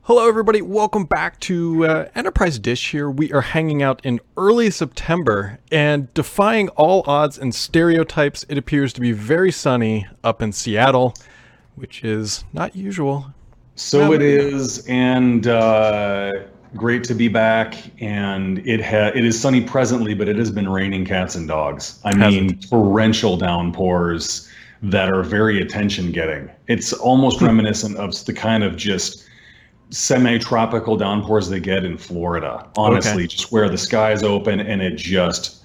Hello, everybody. Welcome back to Enterprise Dish here. We are hanging out in early September, and defying all odds and stereotypes, it appears to be very sunny up in Seattle, which is not usual. So it is, and great to be back. And it is sunny presently, but it has been raining cats and dogs. I mean, torrential downpours that are very attention-getting. It's almost reminiscent of the kind of just semi-tropical downpours they get in Florida, honestly, just where the sky is open and it just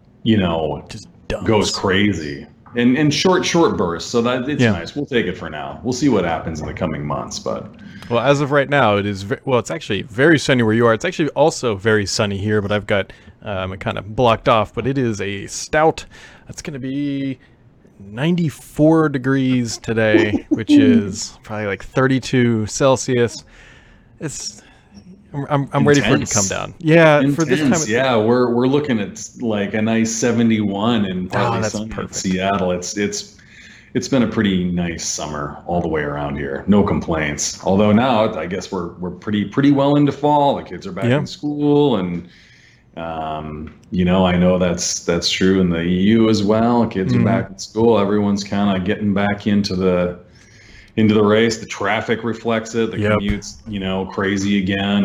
goes crazy and short bursts. So that it's nice. We'll take it for now. We'll see what happens in the coming months. But well, as of right now, it's actually very sunny where you are. It's actually also very sunny here, but I've got it kind of blocked off. But it is a stout. It's going to be 94 degrees today, which is probably like 32 Celsius. I'm ready for it to come down. Yeah, intense. For this time. We're looking at like a nice 71 and partly sunny in Seattle. It's been a pretty nice summer all the way around here. No complaints. Although now I guess we're pretty well into fall. The kids are back in school, and I know that's true in the EU as well. Kids are back in school. Everyone's kind of getting back into the race. The traffic reflects it. The commute's, crazy again,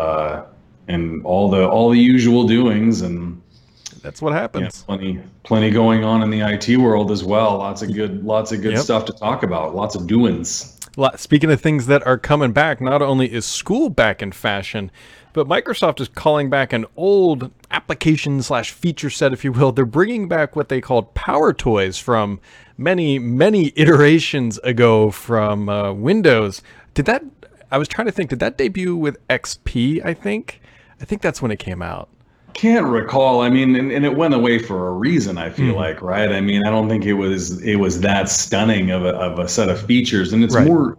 and all the usual doings, and that's what happens. Plenty going on in the IT world as well. Lots of good stuff to talk about. Lots of doings. Speaking of things that are coming back, not only is school back in fashion, but Microsoft is calling back an old application/feature set, if you will. They're bringing back what they called Power Toys from many iterations ago from Windows. I was trying to think, did that debut with XP, I think that's when it came out. Can't recall. I mean, and it went away for a reason, I feel like, right? I mean, I don't think it was that stunning of a set of features, and it's more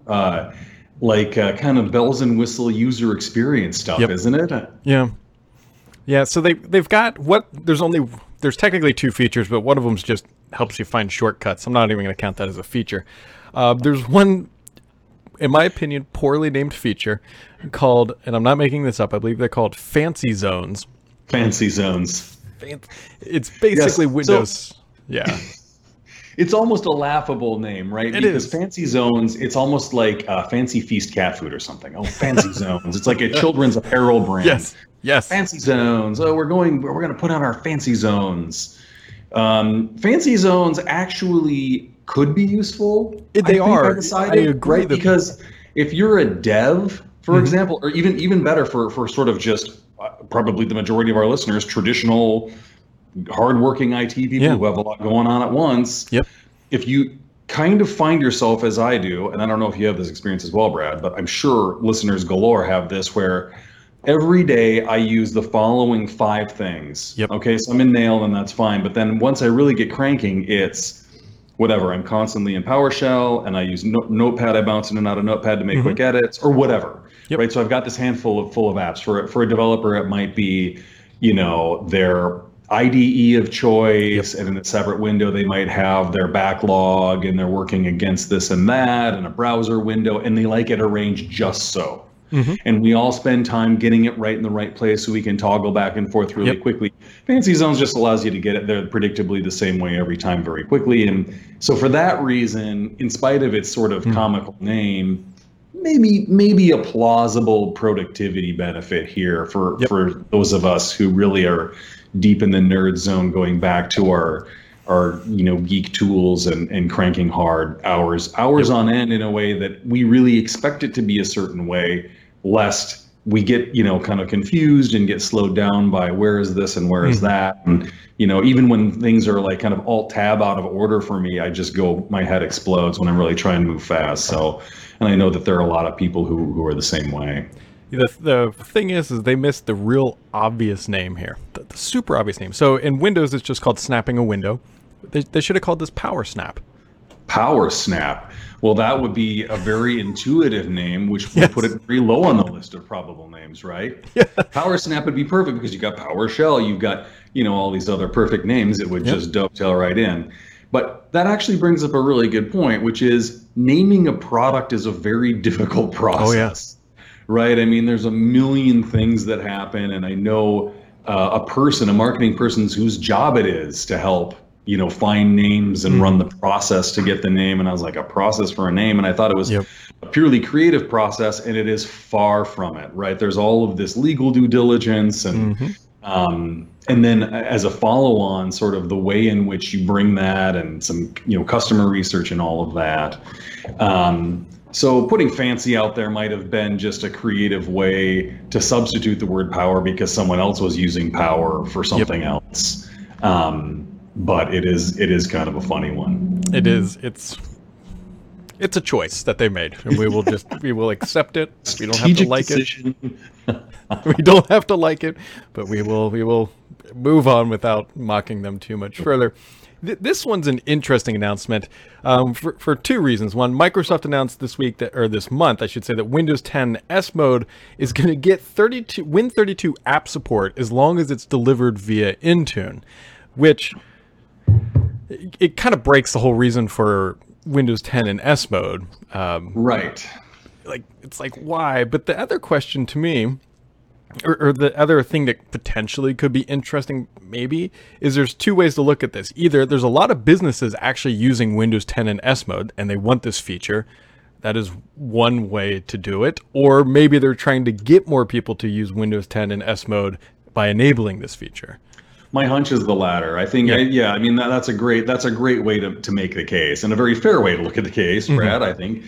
kind of bells and whistle user experience stuff, isn't it? Yeah. So they've got there's technically two features, but one of them just helps you find shortcuts. I'm not even going to count that as a feature. There's one, in my opinion, poorly named feature called, and I'm not making this up, I believe they're called Fancy Zones. Fancy Zones. It's basically Windows. It's almost a laughable name, right? Because Fancy Zones, it's almost like Fancy Feast cat food or something. Oh, Fancy Zones. It's like a children's apparel brand. Yes. Fancy Zones. Oh, we're going to put on our Fancy Zones. Fancy Zones actually could be useful. They are. I agree. Right? Because if you're a dev, for example, or even better for sort of just probably the majority of our listeners, traditional hardworking IT people who have a lot going on at once. If you kind of find yourself, as I do, and I don't know if you have this experience as well, Brad, but I'm sure listeners galore have this, where every day I use the following 5 things. Okay, so I'm in Nail and that's fine. But then once I really get cranking, it's whatever. I'm constantly in PowerShell, and I use Notepad. I bounce in and out of Notepad to make quick edits or whatever. Right. So I've got this handful full of apps. For a developer, it might be, their IDE of choice, and in a separate window they might have their backlog, and they're working against this and that, and a browser window, and they like it arranged just so. And we all spend time getting it right in the right place so we can toggle back and forth really quickly. Fancy Zones just allows you to get it there predictably the same way every time very quickly. And so for that reason, in spite of its sort of comical name, maybe a plausible productivity benefit here for those of us who really are deep in the nerd zone, going back to our geek tools and cranking hard hours on end in a way that we really expect it to be a certain way, lest we get kind of confused and get slowed down by where is this and where is that. And even when things are like kind of alt tab out of order for me, my head explodes when I'm really trying to move fast. So, and I know that there are a lot of people who are the same way. The thing is they missed the real obvious name here, the super obvious name. So in Windows, it's just called snapping a window. They should have called this Power Snap. Power Snap. Well, that would be a very intuitive name, which would put it very low on the list of probable names, right? Power Snap would be perfect because you've got PowerShell, you've got all these other perfect names that would just dovetail right in. But that actually brings up a really good point, which is naming a product is a very difficult process. right? I mean, there's a million things that happen, and I know a marketing person whose job it is to help, find names and run the process to get the name. And I was like, a process for a name? And I thought it was a purely creative process, and it is far from it, right? There's all of this legal due diligence and then as a follow-on, sort of the way in which you bring that and some, customer research and all of that. So putting fancy out there might have been just a creative way to substitute the word power because someone else was using power for something else. But it is kind of a funny one. It is. It's a choice that they made, and we will accept it. We don't have to like it. We don't have to like it, but we will move on without mocking them too much further. This one's an interesting announcement for two reasons. One, Microsoft announced this month, I should say, that Windows 10 S Mode is going to get Win32 app support as long as it's delivered via Intune, which it kind of breaks the whole reason for Windows 10 in S Mode. Right. It's like, why? But the other question to me, or the other thing that potentially could be interesting maybe, is there's two ways to look at this. Either there's a lot of businesses actually using Windows 10 in S Mode and they want this feature. That is one way to do it. Or maybe they're trying to get more people to use Windows 10 in S Mode by enabling this feature. My hunch is the latter. I think, I mean, that's a great way to make the case, and a very fair way to look at the case, Brad. I think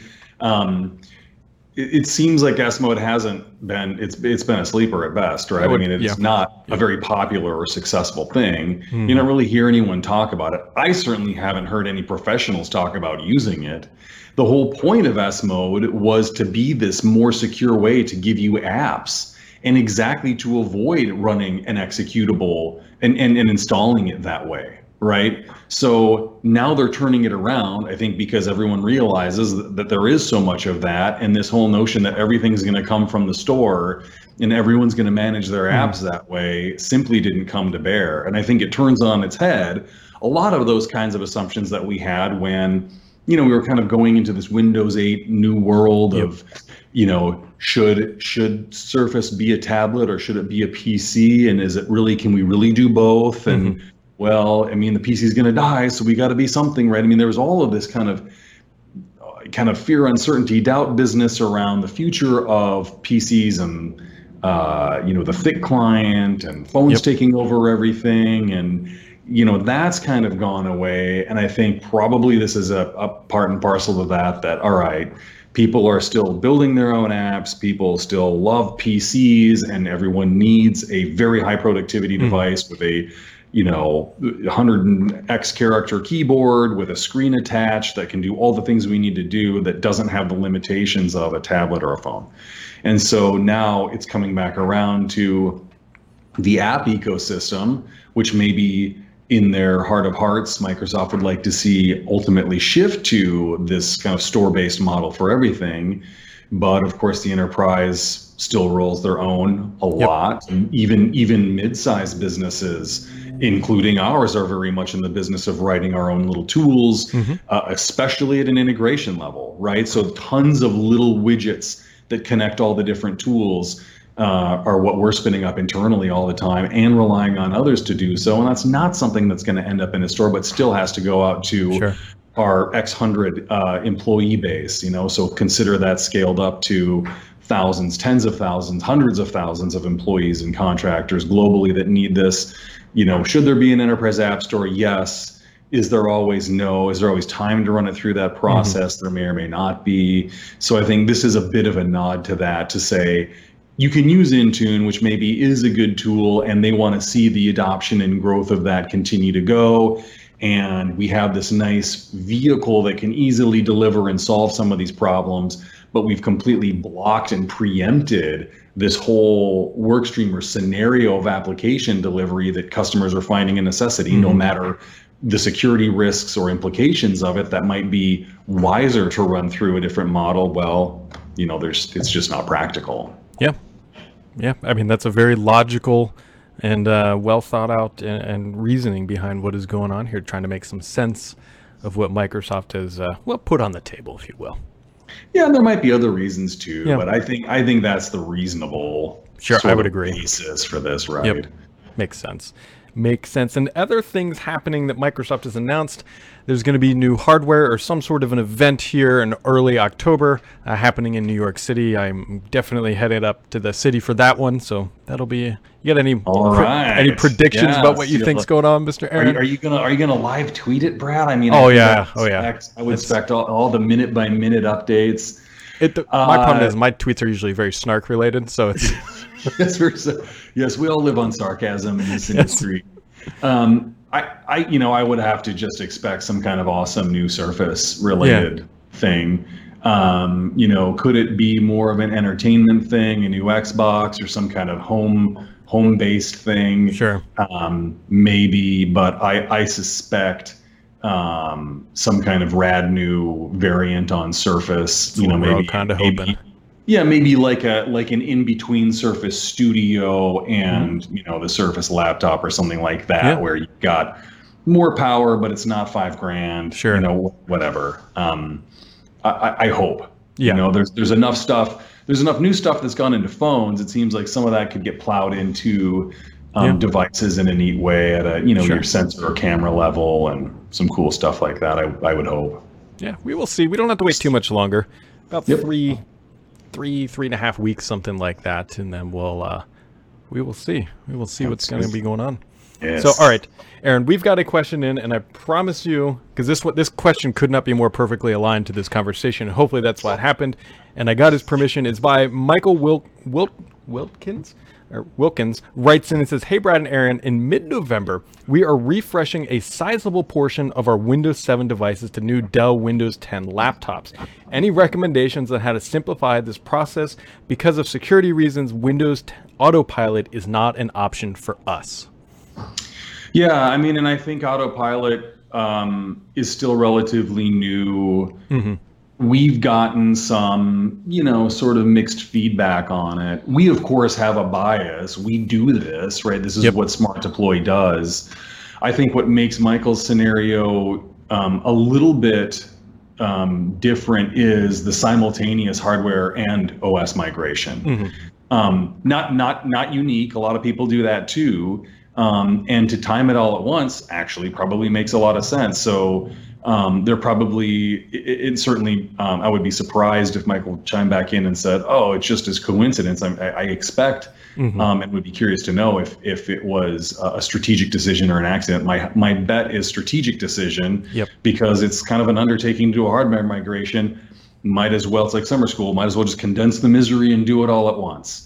it seems like S Mode hasn't been. It's been a sleeper at best, right? I mean, it's not a very popular or successful thing. You don't really hear anyone talk about it. I certainly haven't heard any professionals talk about using it. The whole point of S Mode was to be this more secure way to give you apps, and exactly to avoid running an executable and installing it that way, right? So now they're turning it around, I think, because everyone realizes that there is so much of that, and this whole notion that everything's going to come from the store and everyone's going to manage their apps that way simply didn't come to bear. And I think it turns on its head a lot of those kinds of assumptions that we had when, we were kind of going into this Windows 8 new world of, should Surface be a tablet or should it be a PC? And can we really do both? And well, I mean, the PC is going to die, so we got to be something, right? I mean, there was all of this kind of fear, uncertainty, doubt business around the future of PCs and, the thick client and phones taking over everything. And, that's kind of gone away. And I think probably this is a part and parcel of that, all right, people are still building their own apps. People still love PCs, and everyone needs a very high productivity device with a, 100x character keyboard with a screen attached that can do all the things we need to do, that doesn't have the limitations of a tablet or a phone. And so now it's coming back around to the app ecosystem, which maybe in their heart of hearts, Microsoft would like to see ultimately shift to this kind of store-based model for everything. But of course, the enterprise still rolls their own a lot. And even mid-sized businesses, including ours, are very much in the business of writing our own little tools, especially at an integration level, right? So tons of little widgets that connect all the different tools are what we're spinning up internally all the time and relying on others to do so. And that's not something that's going to end up in a store, but still has to go out to our X hundred employee base, so consider that scaled up to thousands, tens of thousands, hundreds of thousands of employees and contractors globally that need this. Should there be an enterprise app store? Yes. Is there always no? Is there always time to run it through that process? There may or may not be. So I think this is a bit of a nod to that, to say, you can use Intune, which maybe is a good tool, and they want to see the adoption and growth of that continue to go. And we have this nice vehicle that can easily deliver and solve some of these problems, but we've completely blocked and preempted this whole work stream or scenario of application delivery that customers are finding a necessity, no matter the security risks or implications of it. That might be wiser to run through a different model. Well, it's just not practical. Yeah. I mean, that's a very logical and well thought out and reasoning behind what is going on here, trying to make some sense of what Microsoft has put on the table, if you will. Yeah, and there might be other reasons too, Yeah. but I think that's the reasonable Sure, sort I would of agree. basis for this, right? Yep. Makes sense. Makes sense. And other things happening that Microsoft has announced, there's going to be new hardware or some sort of an event here in early October happening in New York City. I'm definitely headed up to the city for that one. So that'll be. You got any any predictions about what you think's going on, Mr. Aaron? Are you gonna live tweet it, Brad? I mean, I would expect all the minute by minute updates. My problem is my tweets are usually very snark related, so it's. Yes, we all live on sarcasm in this industry. I would have to just expect some kind of awesome new Surface related thing. Could it be more of an entertainment thing, a new Xbox, or some kind of home based thing? Sure. Maybe, but I suspect some kind of rad new variant on Surface. Maybe kind of hoping. Yeah, maybe like an in-between Surface Studio and the Surface laptop or something like that, where you've got more power, but it's not $5,000. Sure. Whatever. I hope. Yeah. There's enough stuff. There's enough new stuff that's gone into phones. It seems like some of that could get plowed into devices in a neat way at your sensor or camera level and some cool stuff like that. I would hope. Yeah, we will see. We don't have to wait too much longer. About 3.5 weeks, something like that, and then we will see. We will see what's going to be going on. Yes. So, all right, Aaron, we've got a question in, and I promise you, because this question could not be more perfectly aligned to this conversation. Hopefully, that's what happened, and I got his permission. It's by Michael Wilkins. Writes in and says, "Hey, Brad and Aaron, in mid-November, we are refreshing a sizable portion of our Windows 7 devices to new Dell Windows 10 laptops. Any recommendations on how to simplify this process? Because of security reasons, Windows Autopilot is not an option for us." Yeah, I mean, and I think Autopilot is still relatively new. Mm-hmm. We've gotten some, sort of mixed feedback on it. We, of course, have a bias. We do this, right? This is what Smart Deploy does. I think what makes Michael's scenario a little bit different is the simultaneous hardware and OS migration. Mm-hmm. Not unique. A lot of people do that too. And to time it all at once actually probably makes a lot of sense. So they're probably, it certainly, I would be surprised if Michael chimed back in and said, "Oh, it's just as coincidence." I expect, and would be curious to know if it was a strategic decision or an accident. My bet is strategic decision, because it's kind of an undertaking to do a hardware migration. Might as well, it's like summer school, might as well just condense the misery and do it all at once.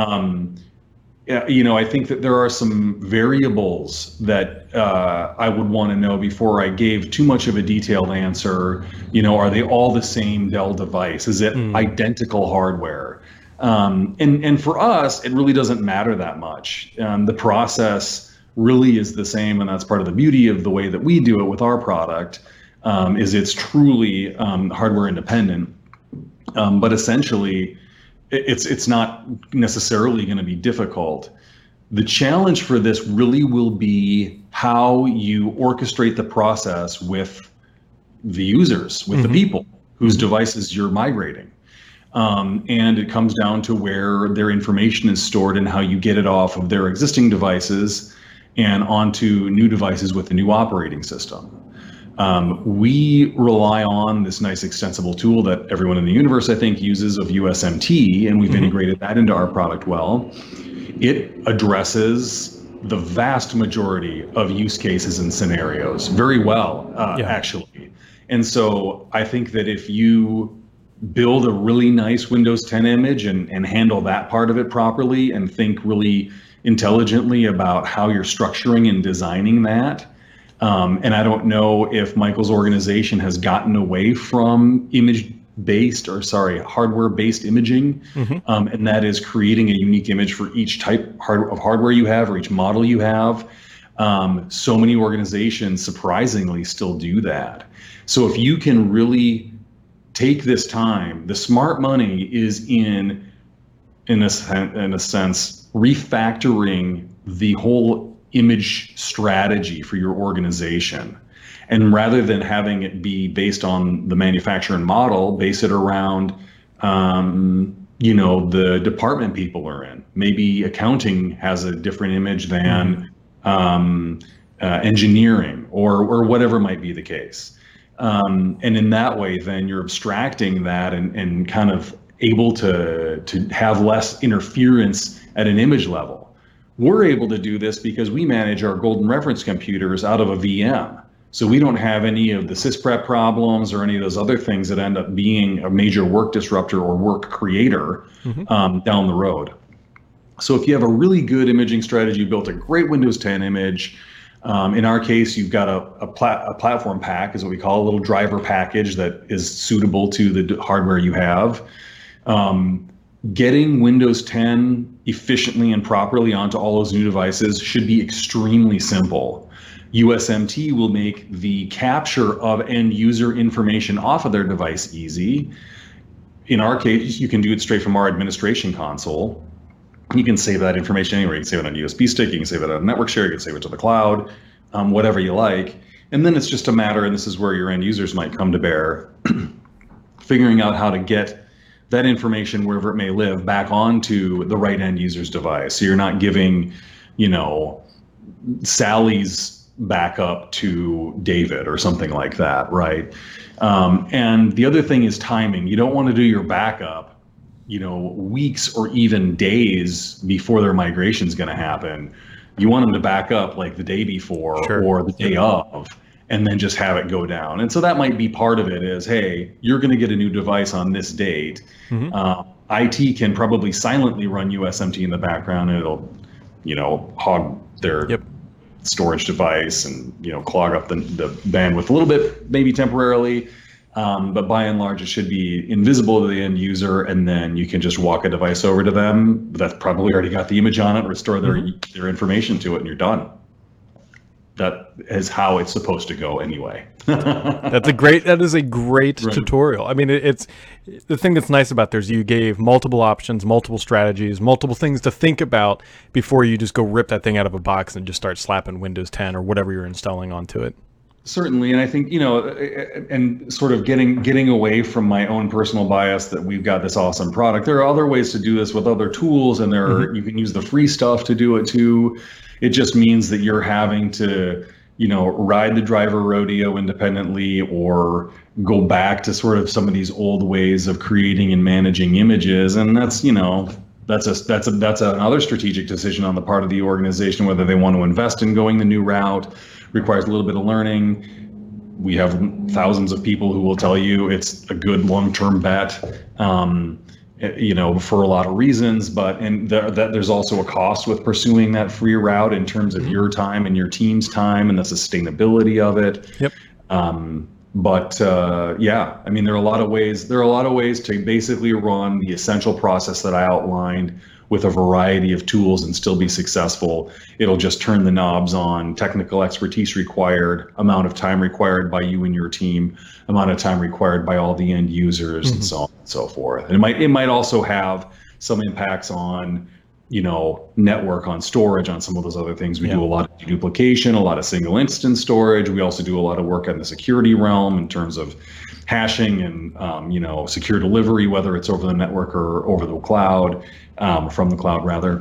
I think that there are some variables that I would want to know before I gave too much of a detailed answer. Are they all the same Dell device? Is it identical hardware? And for us, it really doesn't matter that much. The process really is the same, and that's part of the beauty of the way that we do it with our product, is it's truly hardware independent. But essentially, it's not necessarily going to be difficult. The challenge for this really will be how you orchestrate the process with the users, with the people whose devices you're migrating. And it comes down to where their information is stored and how you get it off of their existing devices and onto new devices with the new operating system. We rely on this nice extensible tool that everyone in the universe, I think, uses of USMT, and we've integrated that into our product well. It addresses the vast majority of use cases and scenarios very well, actually. And so I think that if you build a really nice Windows 10 image and handle that part of it properly and think really intelligently about how you're structuring and designing that, and I don't know if Michael's organization has gotten away from hardware-based imaging, and that is creating a unique image for each type of hardware you have or each model you have. So many organizations surprisingly still do that. So if you can really take this time, the smart money is in a sense, refactoring the whole image strategy for your organization And rather than having it be based on the manufacturer and model, base it around, the department people are in. Maybe accounting has a different image than engineering or whatever might be the case. And in that way, then you're abstracting that and kind of able to have less interference at an image level. We're able to do this because we manage our golden reference computers out of a VM. So we don't have any of the sysprep problems or any of those other things that end up being a major work disruptor or work creator down the road. So if you have a really good imaging strategy, you built a great Windows 10 image. In our case, you've got a platform pack, is what we call a little driver package that is suitable to the hardware you have. Getting Windows 10 efficiently and properly onto all those new devices should be extremely simple. USMT will make the capture of end user information off of their device easy. In our case, you can do it straight from our administration console. You can save that information anywhere. You can save it on a USB stick, you can save it on a network share, you can save it to the cloud, whatever you like. And then it's just a matter, and this is where your end users might come to bear, figuring out how to get that information, wherever it may live, back onto the right end user's device. So you're not giving, Sally's backup to David or something like that, right? And the other thing is timing. You don't want to do your backup, weeks or even days before their migration is going to happen. You want them to back up like the day before or the day of, and then just have it go down. And so that might be part of it is, hey, you're going to get a new device on this date. IT can probably silently run USMT in the background, and it'll, hog their storage device and, clog up the bandwidth a little bit, maybe temporarily. But by and large, it should be invisible to the end user, and then you can just walk a device over to them that's probably already got the image on it, restore their information to it, and you're done. That is how it's supposed to go anyway. That is a great tutorial. I mean, it's the thing that's nice about there is you gave multiple options, multiple strategies, multiple things to think about before you just go rip that thing out of a box and just start slapping Windows 10 or whatever you're installing onto it. Certainly, and I think, and sort of getting away from my own personal bias that we've got this awesome product. There are other ways to do this with other tools, and you can use the free stuff to do it too. It just means that you're having to, ride the driver rodeo independently, or go back to sort of some of these old ways of creating and managing images. And that's another strategic decision on the part of the organization, whether they want to invest in going the new route. Requires a little bit of learning. We have thousands of people who will tell you it's a good long-term bet. For a lot of reasons, but there's also a cost with pursuing that free route in terms of your time and your team's time and the sustainability of it. Yep. There are a lot of ways. There are a lot of ways to basically run the essential process that I outlined with a variety of tools and still be successful. It'll just turn the knobs on technical expertise required, amount of time required by you and your team, amount of time required by all the end users, and so on and so forth. And it might also have some impacts on, network, on storage, on some of those other things. We do a lot of deduplication, a lot of single instance storage. We also do a lot of work on the security realm in terms of hashing and, secure delivery, whether it's over the network or over the cloud, from the cloud rather.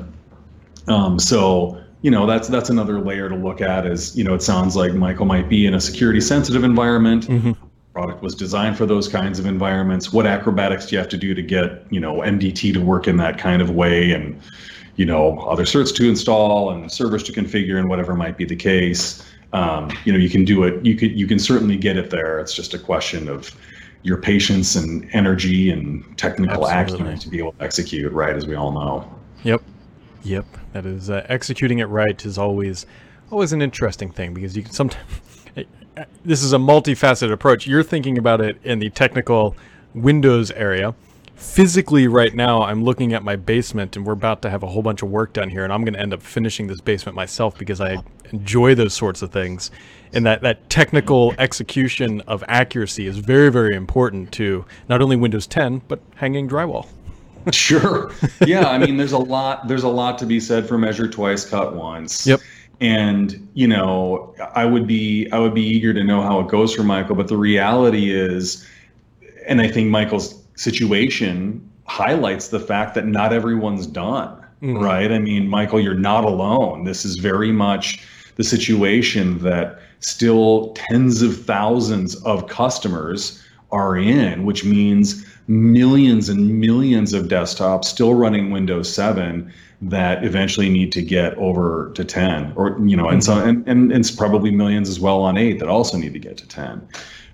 That's another layer to look at is, it sounds like Michael might be in a security sensitive environment. Product was designed for those kinds of environments. What acrobatics do you have to do to get, MDT to work in that kind of way, and, other certs to install and servers to configure and whatever might be the case. You can do it. You can certainly get it there. It's just a question of your patience and energy and technical acumen to be able to execute right, as we all know. Yep. That is executing it right is always an interesting thing, because you can sometimes. This is a multifaceted approach. You're thinking about it in the technical Windows area. Physically, right now, I'm looking at my basement, and we're about to have a whole bunch of work done here, and I'm going to end up finishing this basement myself because I enjoy those sorts of things. And that technical execution of accuracy is very, very important to not only Windows 10, but hanging drywall. Sure. Yeah, there's a lot to be said for measure twice, cut once. Yep. And, you know, I would be eager to know how it goes for Michael, but the reality is, and I think Michael's situation highlights the fact that not everyone's done, right? I mean, Michael, you're not alone. This is very much the situation that still tens of thousands of customers are in, which means millions and millions of desktops still running Windows 7 that eventually need to get over to 10, or, you know, and so, and it's probably millions as well on 8 that also need to get to 10.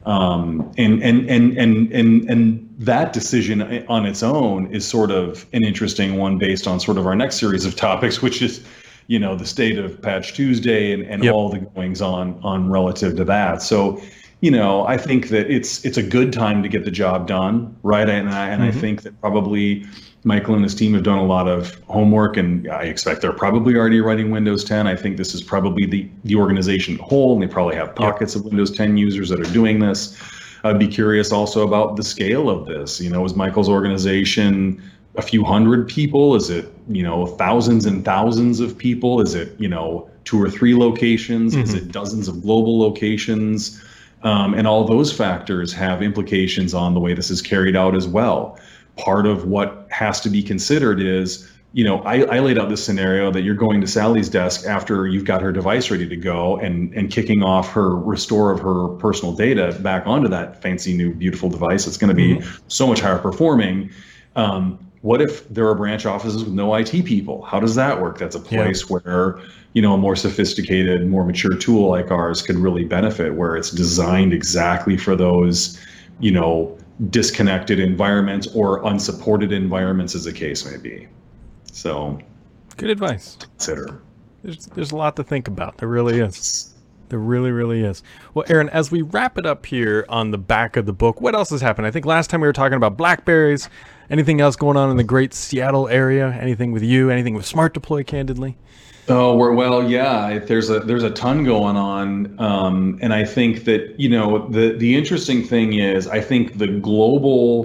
And that decision on its own is sort of an interesting one based on sort of our next series of topics, which is, you know, the state of Patch Tuesday and all the goings on relative to that. So, you know, I think that it's a good time to get the job done, right? And I think that probably Michael and his team have done a lot of homework, and I expect they're probably already writing Windows 10. I think this is probably the organization whole, and they probably have pockets of Windows 10 users that are doing this. I'd be curious also about the scale of this. You know, is Michael's organization a few hundred people? Is it, you know, thousands and thousands of people? Is it, you know, 2 or 3 locations? Is it dozens of global locations? And all those factors have implications on the way this is carried out as well. Part of what has to be considered is, you know, I laid out this scenario that you're going to Sally's desk after you've got her device ready to go and kicking off her restore of her personal data back onto that fancy new beautiful device. It's going to be so much higher performing. What if there are branch offices with no IT people? How does that work? That's a place where, you know, a more sophisticated, more mature tool like ours could really benefit, where it's designed exactly for those, you know, disconnected environments or unsupported environments, as the case may be. So, good advice. Consider. There's a lot to think about. There really is. There really, really is. Well, Aaron, as we wrap it up here on the back of the book, what else has happened? I think last time we were talking about BlackBerries. Anything else going on in the great Seattle area? Anything with you? Anything with Smart Deploy, candidly? Oh, well, yeah. There's a ton going on, and I think that, you know, the interesting thing is, I think the global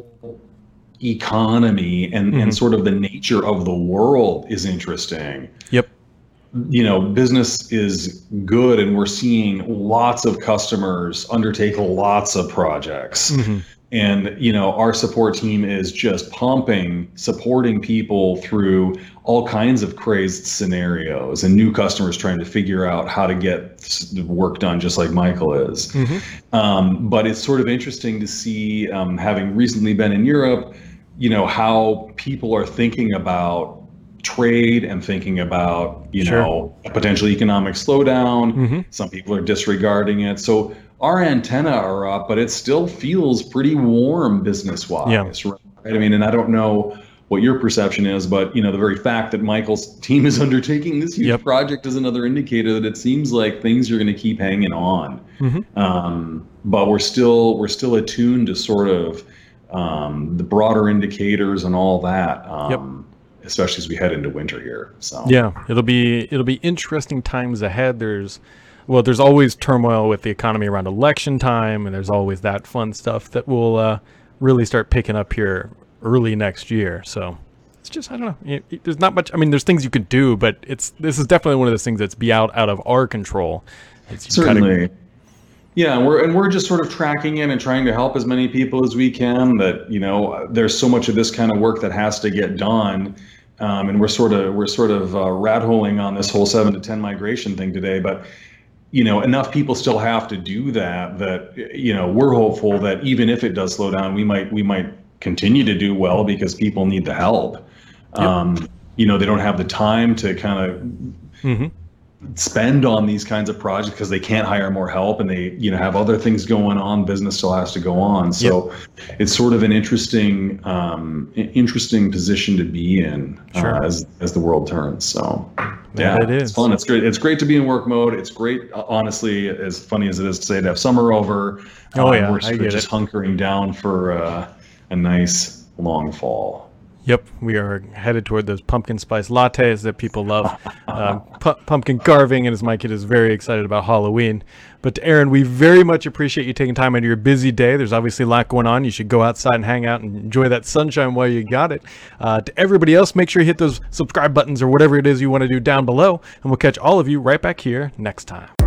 economy and sort of the nature of the world is interesting. Yep. You know, business is good, and we're seeing lots of customers undertake lots of projects. And, you know, our support team is just supporting people through all kinds of crazed scenarios, and new customers trying to figure out how to get the work done, just like Michael is. But it's sort of interesting to see, having recently been in Europe, you know, how people are thinking about trade and thinking about, you know, a potential economic slowdown. Some people are disregarding it. So our antenna are up, but it still feels pretty warm business-wise, right? I mean, and I don't know what your perception is, but, you know, the very fact that Michael's team is undertaking this huge project is another indicator that it seems like things are going to keep hanging on. But we're still attuned to sort of the broader indicators and all that. Especially as we head into winter here. So yeah, it'll be interesting times ahead. There's always turmoil with the economy around election time, and there's always that fun stuff that will really start picking up here early next year. So it's just, I don't know. There's not much. I mean, there's things you can do, but this is definitely one of those things that's out of our control. Certainly. Yeah, we're just sort of tracking in and trying to help as many people as we can. That, you know, there's so much of this kind of work that has to get done. And we're sort of rat holing on this whole 7 to 10 migration thing today, but, you know, enough people still have to do that, you know, we're hopeful that even if it does slow down, we might continue to do well because people need the help. You know, they don't have the time to kind of spend on these kinds of projects because they can't hire more help, and they, you know, have other things going on. Business still has to go on. So it's sort of an interesting position to be in as the world turns. So yeah, it's fun. It's great. It's great to be in work mode. It's great, honestly, as funny as it is to say, to have summer over. We're just hunkering down for a nice long fall. Yep, we are headed toward those pumpkin spice lattes that people love. Pumpkin carving, and as my kid is very excited about Halloween. But Aaron, we very much appreciate you taking time out of your busy day. There's obviously a lot going on. You should go outside and hang out and enjoy that sunshine while you got it. To everybody else, make sure you hit those subscribe buttons or whatever it is you want to do down below, and we'll catch all of you right back here next time.